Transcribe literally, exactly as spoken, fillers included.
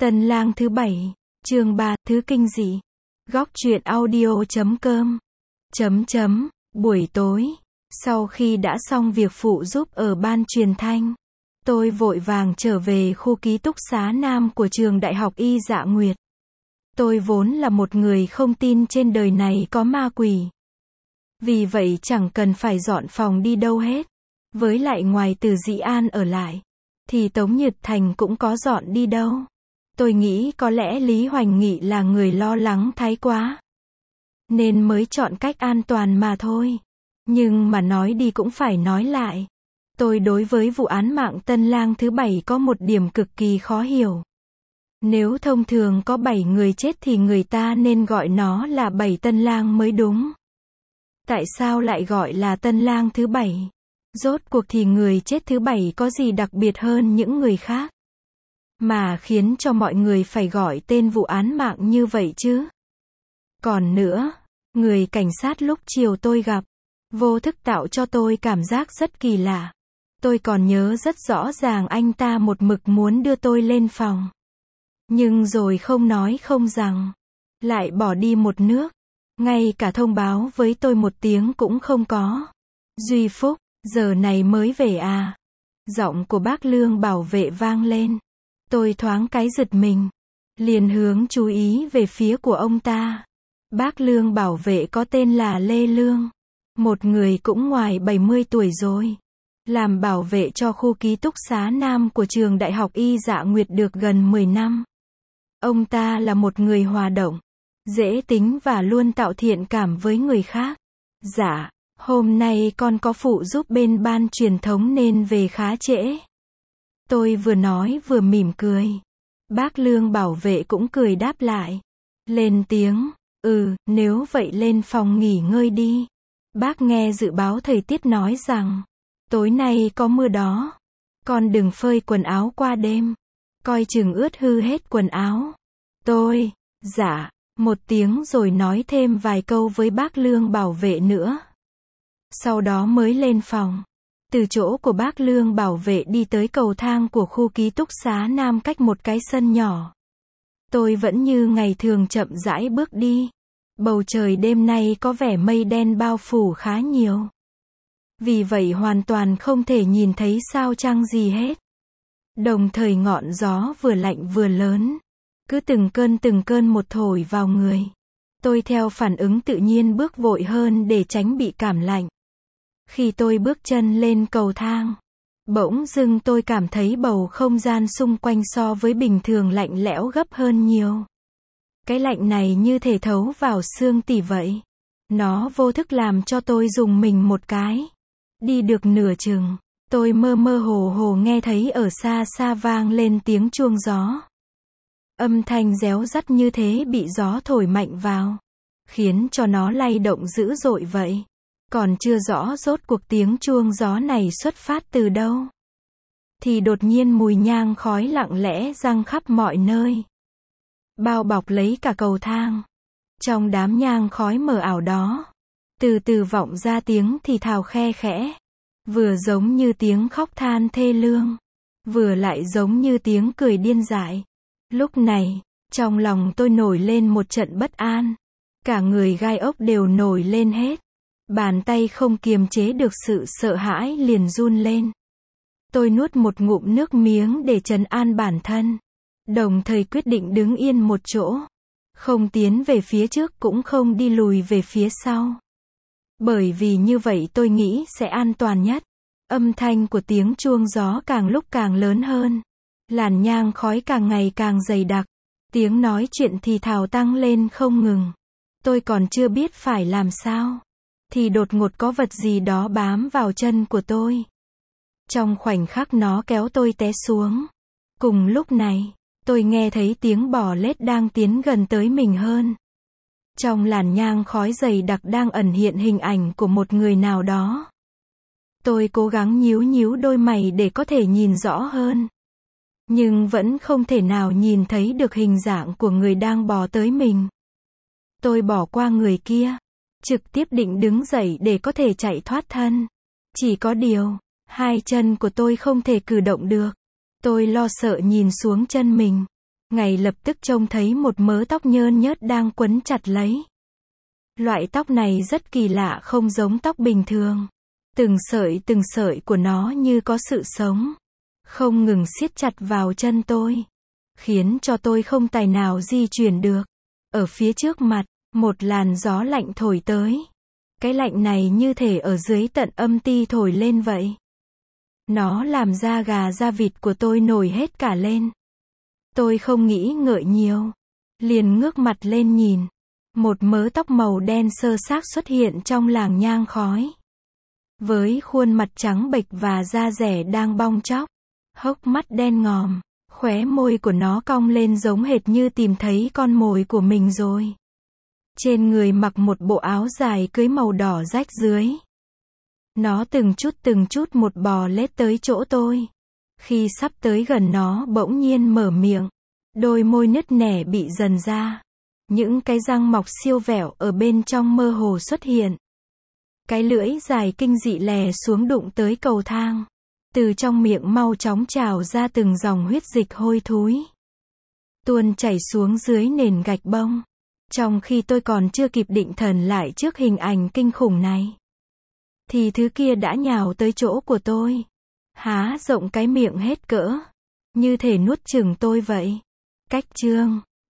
Tân lang thứ bảy, chương ba, thứ kinh dị. Góc truyện audio chấm com. Chấm chấm, buổi tối, sau khi đã xong việc phụ giúp ở ban truyền thanh, tôi vội vàng trở về khu ký túc xá nam của trường Đại học Y Dạ Nguyệt. Tôi vốn là một người không tin trên đời này có ma quỷ. Vì vậy chẳng cần phải dọn phòng đi đâu hết. Với lại ngoài Từ Dĩ An ở lại, thì Tống Nhật Thành cũng có dọn đi đâu. Tôi nghĩ có lẽ Lý Hoành Nghị là người lo lắng thái quá, nên mới chọn cách an toàn mà thôi. Nhưng mà nói đi cũng phải nói lại. Tôi đối với vụ án mạng Tân lang thứ bảy có một điểm cực kỳ khó hiểu. Nếu thông thường có bảy người chết thì người ta nên gọi nó là bảy tân lang mới đúng. Tại sao lại gọi là Tân lang thứ bảy? Rốt cuộc thì người chết thứ bảy có gì đặc biệt hơn những người khác, mà khiến cho mọi người phải gọi tên vụ án mạng như vậy chứ? Còn nữa, người cảnh sát lúc chiều tôi gặp, vô thức tạo cho tôi cảm giác rất kỳ lạ. Tôi còn nhớ rất rõ ràng anh ta một mực muốn đưa tôi lên phòng. Nhưng rồi không nói không rằng, lại bỏ đi một nước. Ngay cả thông báo với tôi một tiếng cũng không có. Duy Phúc, giờ này mới về à? Giọng của bác Lương bảo vệ vang lên. Tôi thoáng cái giật mình, liền hướng chú ý về phía của ông ta. Bác Lương bảo vệ có tên là Lê Lương, một người cũng ngoài bảy mươi tuổi rồi, làm bảo vệ cho khu ký túc xá nam của trường Đại học Y Dạ Nguyệt được gần mười năm. Ông ta là một người hòa đồng, dễ tính và luôn tạo thiện cảm với người khác. Dạ, hôm nay con có phụ giúp bên ban truyền thống nên về khá trễ. Tôi vừa nói vừa mỉm cười. Bác Lương bảo vệ cũng cười đáp lại. Lên tiếng, ừ, nếu vậy lên phòng nghỉ ngơi đi. Bác nghe dự báo thời tiết nói rằng, tối nay có mưa đó. Con đừng phơi quần áo qua đêm, coi chừng ướt hư hết quần áo. Tôi, dạ, một tiếng rồi nói thêm vài câu với bác Lương bảo vệ nữa. Sau đó mới lên phòng. Từ chỗ của bác Lương bảo vệ đi tới cầu thang của khu ký túc xá nam cách một cái sân nhỏ. Tôi vẫn như ngày thường chậm rãi bước đi. Bầu trời đêm nay có vẻ mây đen bao phủ khá nhiều. Vì vậy hoàn toàn không thể nhìn thấy sao trăng gì hết. Đồng thời ngọn gió vừa lạnh vừa lớn, cứ từng cơn từng cơn một thổi vào người. Tôi theo phản ứng tự nhiên bước vội hơn để tránh bị cảm lạnh. Khi tôi bước chân lên cầu thang, bỗng dưng tôi cảm thấy bầu không gian xung quanh so với bình thường lạnh lẽo gấp hơn nhiều. Cái lạnh này như thể thấu vào xương tủy vậy. Nó vô thức làm cho tôi rùng mình một cái. Đi được nửa chừng, tôi mơ mơ hồ hồ nghe thấy ở xa xa vang lên tiếng chuông gió. Âm thanh réo rắt như thế bị gió thổi mạnh vào, khiến cho nó lay động dữ dội vậy. Còn chưa rõ rốt cuộc tiếng chuông gió này xuất phát từ đâu, thì đột nhiên mùi nhang khói lặng lẽ giăng khắp mọi nơi, bao bọc lấy cả cầu thang. Trong đám nhang khói mờ ảo đó, từ từ vọng ra tiếng thì thào khe khẽ, vừa giống như tiếng khóc than thê lương, vừa lại giống như tiếng cười điên dại. Lúc này, trong lòng tôi nổi lên một trận bất an, cả người gai ốc đều nổi lên hết. Bàn tay không kiềm chế được sự sợ hãi liền run lên. Tôi nuốt một ngụm nước miếng để trấn an bản thân, đồng thời quyết định đứng yên một chỗ, không tiến về phía trước cũng không đi lùi về phía sau. Bởi vì như vậy tôi nghĩ sẽ an toàn nhất. Âm thanh của tiếng chuông gió càng lúc càng lớn hơn, làn nhang khói càng ngày càng dày đặc, tiếng nói chuyện thì thào tăng lên không ngừng. Tôi còn chưa biết phải làm sao, thì đột ngột có vật gì đó bám vào chân của tôi. Trong khoảnh khắc nó kéo tôi té xuống. Cùng lúc này, tôi nghe thấy tiếng bò lết đang tiến gần tới mình hơn. Trong làn nhang khói dày đặc đang ẩn hiện hình ảnh của một người nào đó. Tôi cố gắng nhíu nhíu đôi mày để có thể nhìn rõ hơn, nhưng vẫn không thể nào nhìn thấy được hình dạng của người đang bò tới mình. Tôi bỏ qua người kia, trực tiếp định đứng dậy để có thể chạy thoát thân. Chỉ có điều, hai chân của tôi không thể cử động được. Tôi lo sợ nhìn xuống chân mình, Ngày lập tức trông thấy một mớ tóc nhơn nhớt đang quấn chặt lấy. Loại tóc này rất kỳ lạ, không giống tóc bình thường. Từng sợi từng sợi của nó như có sự sống, không ngừng siết chặt vào chân tôi, khiến cho tôi không tài nào di chuyển được. Ở phía trước mặt, một làn gió lạnh thổi tới. Cái lạnh này như thể ở dưới tận âm ti thổi lên vậy. Nó làm da gà da vịt của tôi nổi hết cả lên. Tôi không nghĩ ngợi nhiều, liền ngước mặt lên nhìn. Một mớ tóc màu đen sơ xác xuất hiện trong làng nhang khói. Với khuôn mặt trắng bệch và da rẻ đang bong tróc, hốc mắt đen ngòm, khóe môi của nó cong lên giống hệt như tìm thấy con mồi của mình rồi. Trên người mặc một bộ áo dài cưới màu đỏ rách dưới. Nó từng chút từng chút một bò lết tới chỗ tôi. Khi sắp tới gần nó bỗng nhiên mở miệng. Đôi môi nứt nẻ bị dần ra. Những cái răng mọc siêu vẹo ở bên trong mơ hồ xuất hiện. Cái lưỡi dài kinh dị lè xuống đụng tới cầu thang. Từ trong miệng mau chóng trào ra từng dòng huyết dịch hôi thối. Tuôn chảy xuống dưới nền gạch bông. Trong khi tôi còn chưa kịp định thần lại trước hình ảnh kinh khủng này, thì thứ kia đã nhào tới chỗ của tôi. Há rộng cái miệng hết cỡ. Như thể nuốt chửng tôi vậy. Cách chương